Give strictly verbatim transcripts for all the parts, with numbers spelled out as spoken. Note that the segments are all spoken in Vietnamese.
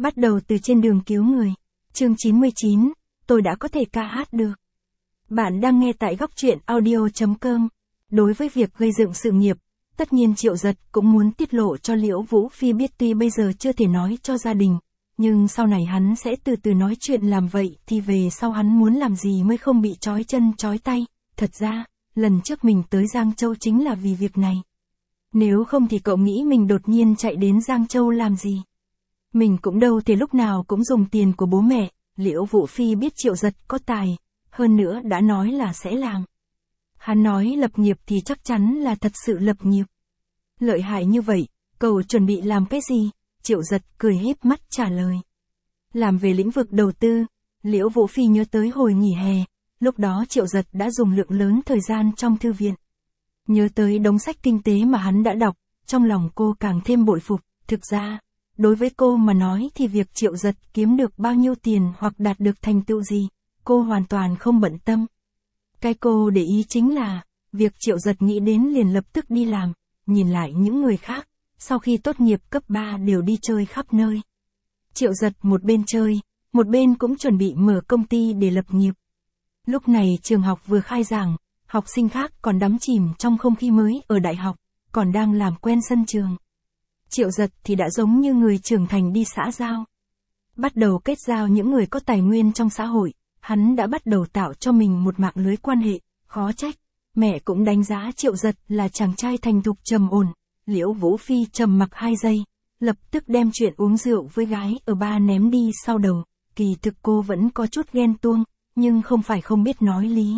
Bắt đầu từ trên đường cứu người. Chương chín mươi chín, tôi đã có thể ca hát được. Bạn đang nghe tại góc truyện audio chấm com. Đối với việc gây dựng sự nghiệp, tất nhiên Triệu Giật cũng muốn tiết lộ cho Liễu Vũ Phi biết, tuy bây giờ chưa thể nói cho gia đình, nhưng sau này hắn sẽ từ từ nói chuyện. Làm vậy thì về sau hắn muốn làm gì mới không bị trói chân trói tay. Thật ra, lần trước mình tới Giang Châu chính là vì việc này. Nếu không thì cậu nghĩ mình đột nhiên chạy đến Giang Châu làm gì? Mình cũng đâu thể lúc nào cũng dùng tiền của bố mẹ. Liễu Vũ Phi biết Triệu Giật có tài, hơn nữa đã nói là sẽ làm. Hắn nói lập nghiệp thì chắc chắn là thật sự lập nghiệp. Lợi hại như vậy, cậu chuẩn bị làm cái gì? Triệu Giật cười híp mắt trả lời. Làm về lĩnh vực đầu tư. Liễu Vũ Phi nhớ tới hồi nghỉ hè, lúc đó Triệu Giật đã dùng lượng lớn thời gian trong thư viện. Nhớ tới đống sách kinh tế mà hắn đã đọc, trong lòng cô càng thêm bội phục. Thực ra, đối với cô mà nói thì việc Triệu Giật kiếm được bao nhiêu tiền hoặc đạt được thành tựu gì, cô hoàn toàn không bận tâm. Cái cô để ý chính là, việc Triệu Giật nghĩ đến liền lập tức đi làm. Nhìn lại những người khác, sau khi tốt nghiệp cấp ba đều đi chơi khắp nơi. Triệu Giật một bên chơi, một bên cũng chuẩn bị mở công ty để lập nghiệp. Lúc này trường học vừa khai giảng, học sinh khác còn đắm chìm trong không khí mới ở đại học, còn đang làm quen sân trường. Triệu Giật thì đã giống như người trưởng thành đi xã giao. Bắt đầu kết giao những người có tài nguyên trong xã hội, hắn đã bắt đầu tạo cho mình một mạng lưới quan hệ, khó trách. Mẹ cũng đánh giá Triệu Giật là chàng trai thành thục trầm ổn. Liễu Vũ Phi trầm mặc hai giây, lập tức đem chuyện uống rượu với gái ở ba ném đi sau đầu. Kỳ thực cô vẫn có chút ghen tuông, nhưng không phải không biết nói lý.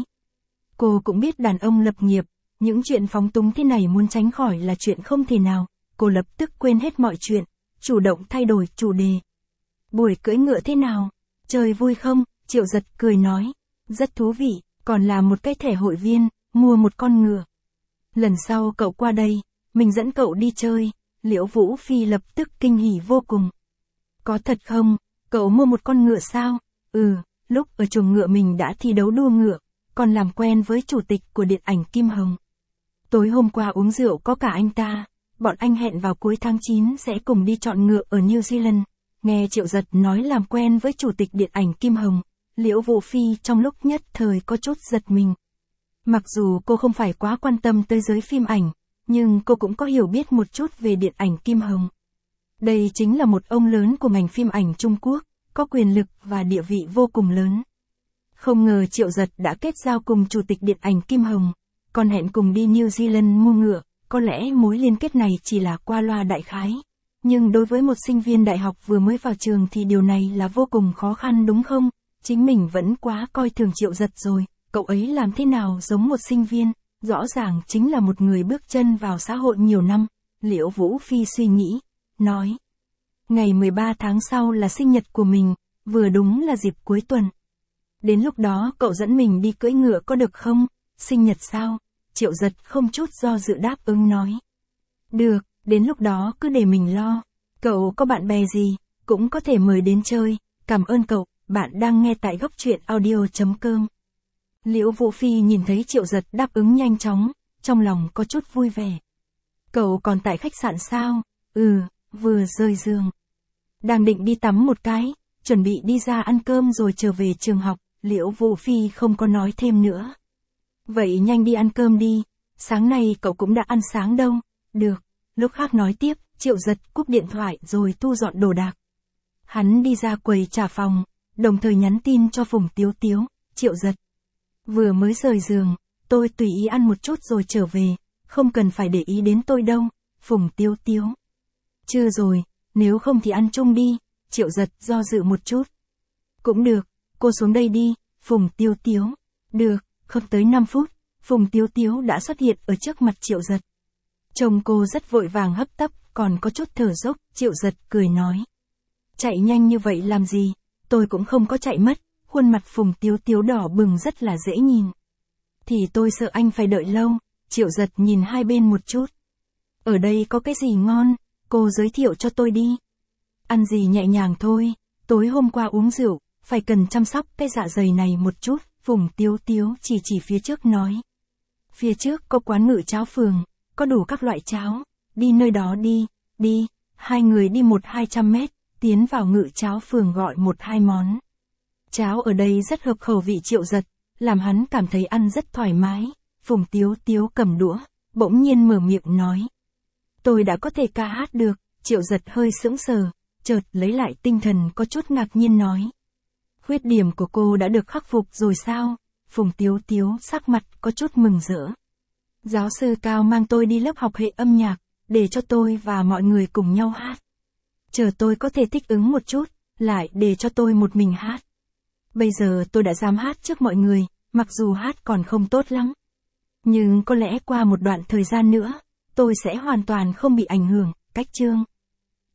Cô cũng biết đàn ông lập nghiệp, những chuyện phóng túng thế này muốn tránh khỏi là chuyện không thể nào. Cô lập tức quên hết mọi chuyện, chủ động thay đổi chủ đề. Buổi cưỡi ngựa thế nào? Chơi vui không? Triệu Giật cười nói. Rất thú vị, còn là một cái thẻ hội viên, mua một con ngựa. Lần sau cậu qua đây, mình dẫn cậu đi chơi. Liễu Vũ Phi lập tức kinh hỉ vô cùng. Có thật không? Cậu mua một con ngựa sao? Ừ, lúc ở chuồng ngựa mình đã thi đấu đua ngựa, còn làm quen với chủ tịch của điện ảnh Kim Hồng. Tối hôm qua uống rượu có cả anh ta. Bọn anh hẹn vào cuối tháng chín sẽ cùng đi chọn ngựa ở New Zealand. Nghe Triệu Giật nói làm quen với chủ tịch điện ảnh Kim Hồng, Liễu Vũ Phi trong lúc nhất thời có chút giật mình. Mặc dù cô không phải quá quan tâm tới giới phim ảnh, nhưng cô cũng có hiểu biết một chút về điện ảnh Kim Hồng. Đây chính là một ông lớn của ngành phim ảnh Trung Quốc, có quyền lực và địa vị vô cùng lớn. Không ngờ Triệu Giật đã kết giao cùng chủ tịch điện ảnh Kim Hồng, còn hẹn cùng đi New Zealand mua ngựa. Có lẽ mối liên kết này chỉ là qua loa đại khái, nhưng đối với một sinh viên đại học vừa mới vào trường thì điều này là vô cùng khó khăn đúng không? Chính mình vẫn quá coi thường Triệu Giật rồi, cậu ấy làm thế nào giống một sinh viên, rõ ràng chính là một người bước chân vào xã hội nhiều năm. Liễu Vũ Phi suy nghĩ, nói. Ngày mười ba tháng sau là sinh nhật của mình, vừa đúng là dịp cuối tuần. Đến lúc đó cậu dẫn mình đi cưỡi ngựa có được không? Sinh nhật sao? Triệu Giật không chút do dự đáp ứng nói. Được, đến lúc đó cứ để mình lo. Cậu có bạn bè gì, cũng có thể mời đến chơi. Cảm ơn cậu, bạn đang nghe tại góc truyện audio chấm com. Liễu Vũ Phi nhìn thấy Triệu Giật đáp ứng nhanh chóng, trong lòng có chút vui vẻ. Cậu còn tại khách sạn sao? Ừ, vừa rời giường. Đang định đi tắm một cái, chuẩn bị đi ra ăn cơm rồi trở về trường học. Liễu Vũ Phi không có nói thêm nữa. Vậy nhanh đi ăn cơm đi, sáng nay cậu cũng đã ăn sáng đâu. Được, lúc khác nói tiếp. Triệu Giật cúp điện thoại rồi thu dọn đồ đạc. Hắn đi ra quầy trả phòng, đồng thời nhắn tin cho Phùng Tiếu Tiếu. Triệu Giật, vừa mới rời giường, tôi tùy ý ăn một chút rồi trở về, không cần phải để ý đến tôi đâu. Phùng Tiếu Tiếu, chưa rồi, nếu không thì ăn chung đi. Triệu Giật do dự một chút. Cũng được, cô xuống đây đi. Phùng Tiếu Tiếu, được. Không tới năm phút, Phùng Tiếu Tiếu đã xuất hiện ở trước mặt Triệu Giật. Trông cô rất vội vàng hấp tấp, còn có chút thở dốc. Triệu Giật cười nói. Chạy nhanh như vậy làm gì, tôi cũng không có chạy mất. Khuôn mặt Phùng Tiếu Tiếu đỏ bừng rất là dễ nhìn. Thì tôi sợ anh phải đợi lâu. Triệu Giật nhìn hai bên một chút. Ở đây có cái gì ngon, cô giới thiệu cho tôi đi. Ăn gì nhẹ nhàng thôi, tối hôm qua uống rượu, phải cần chăm sóc cái dạ dày này một chút. Phùng Tiếu Tiếu chỉ chỉ phía trước nói. Phía trước có quán ngự cháo phường, có đủ các loại cháo, đi nơi đó đi, đi. Hai người đi một hai trăm mét, tiến vào Ngự Cháo Phường gọi một hai món. Cháo ở đây rất hợp khẩu vị Triệu Giật, làm hắn cảm thấy ăn rất thoải mái. Phùng Tiếu Tiếu cầm đũa, bỗng nhiên mở miệng nói. Tôi đã có thể ca hát được. Triệu Giật hơi sững sờ, chợt lấy lại tinh thần có chút ngạc nhiên nói. Khuyết điểm của cô đã được khắc phục rồi sao? Phùng Tiếu Tiếu sắc mặt có chút mừng rỡ. Giáo sư Cao mang tôi đi lớp học hệ âm nhạc, để cho tôi và mọi người cùng nhau hát. Chờ tôi có thể thích ứng một chút, lại để cho tôi một mình hát. Bây giờ tôi đã dám hát trước mọi người, mặc dù hát còn không tốt lắm. Nhưng có lẽ qua một đoạn thời gian nữa, tôi sẽ hoàn toàn không bị ảnh hưởng. Cách chương